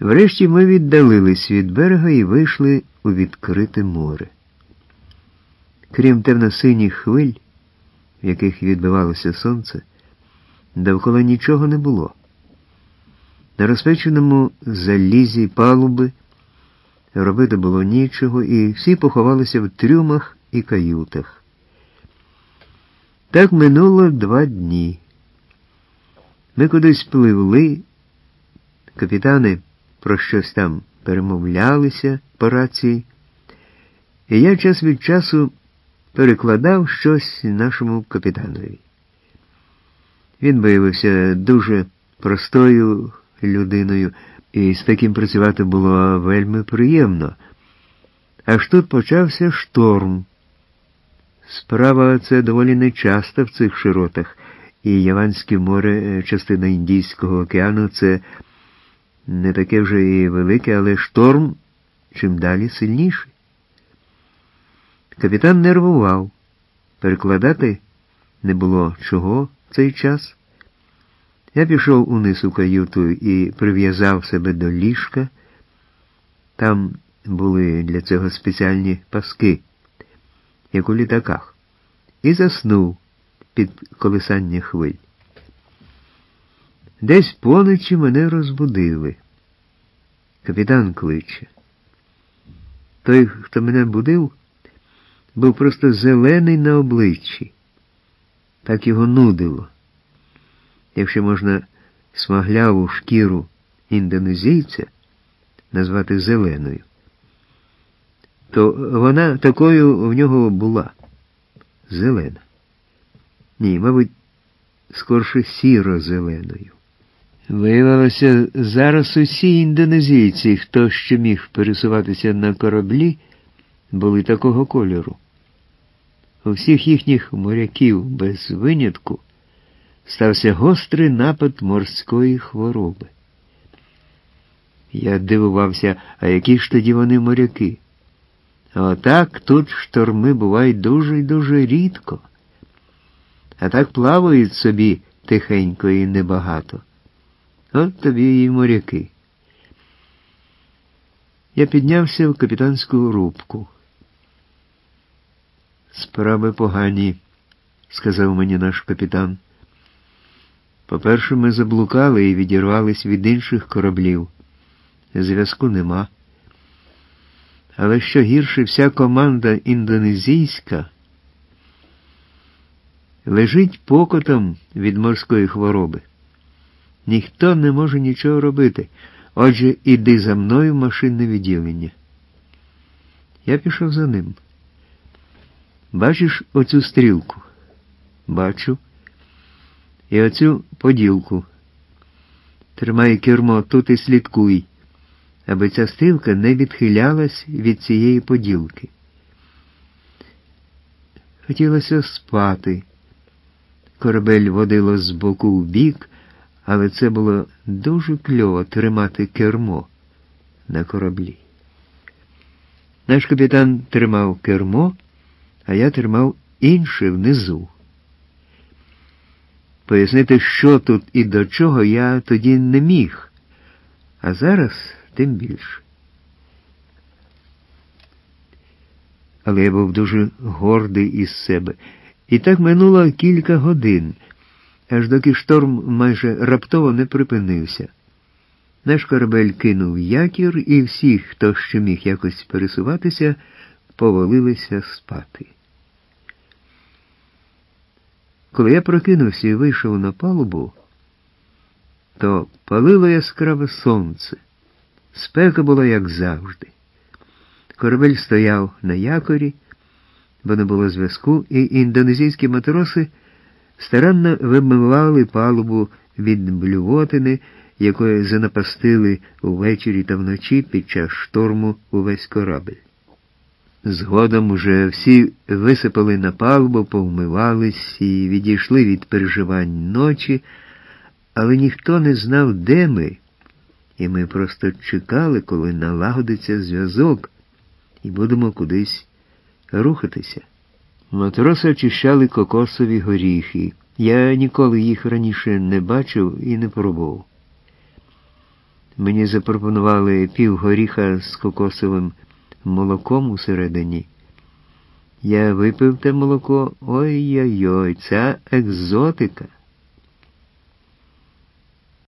Врешті ми віддалились від берега і вийшли у відкрите море. Крім темно-синіх хвиль, в яких відбивалося сонце, довкола нічого не було. На розпеченому залізі палуби робити було нічого, і всі поховалися в трюмах і каютах. Так минуло 2 дні. Ми кудись пливли, капітани про щось там перемовлялися по рації, і я час від часу перекладав щось нашому капітанові. Він виявився дуже простою людиною, і з таким працювати було вельми приємно. Аж тут почався шторм. Справа це доволі нечаста в цих широтах, і Яванське море, частина Індійського океану, це не таке вже і велике, але шторм чим далі сильніший. Капітан нервував. Перекладати не було чого в цей час. Я пішов униз у каюту і прив'язав себе до ліжка. Там були для цього спеціальні паски, як у літаках, і заснув під колисання хвиль. Десь поночі мене розбудили. Капітан кличе. Той, хто мене будив, був просто зелений на обличчі. Так його нудило. Якщо можна смагляву шкіру індонезійця назвати зеленою, то вона такою в нього була. Зелена. Ні, мабуть, скорше сіро-зеленою. Виявилося, зараз усі індонезійці, хто ще міг пересуватися на кораблі, були такого кольору. У всіх їхніх моряків без винятку стався гострий напад морської хвороби. Я дивувався, а які ж тоді вони моряки? А отак тут шторми бувають дуже й дуже рідко. А так плавають собі тихенько і небагато. От тобі і моряки. Я піднявся в капітанську рубку. «Справи погані», – сказав мені наш капітан. «По-перше, ми заблукали і відірвались від інших кораблів. Зв'язку нема. Але що гірше, вся команда індонезійська лежить покотом від морської хвороби. Ніхто не може нічого робити. Отже, іди за мною в машинне відділення». Я пішов за ним. «Бачиш оцю стрілку?» «Бачу. І оцю поділку. Тримай кермо тут і слідкуй, аби ця стрілка не відхилялась від цієї поділки». Хотілося спати. Корабель водило з боку в бік, але це було дуже кльово тримати кермо на кораблі. Наш капітан тримав кермо, а я тримав інше внизу. Пояснити, що тут і до чого, я тоді не міг, а зараз тим більше. Але я був дуже гордий із себе. І так минуло кілька годин, аж доки шторм майже раптово не припинився. Наш корабель кинув якір, і всі, хто ще міг якось пересуватися, повалилися спати. Коли я прокинувся і вийшов на палубу, то палило яскраве сонце. Спека була, як завжди. Корабель стояв на якорі, бо не було зв'язку, і індонезійські матроси старанно вимивали палубу від блювотини, якої занапастили увечері та вночі під час шторму увесь корабель. Згодом уже всі висипали на палубу, повмивались і відійшли від переживань ночі, але ніхто не знав, де ми, і ми просто чекали, коли налагодиться зв'язок, і будемо кудись рухатися. Матроси очищали кокосові горіхи. Я ніколи їх раніше не бачив і не пробував. Мені запропонували півгоріха з кокосовим молоком усередині. Я випив те молоко, ой-ой-ой, ця екзотика.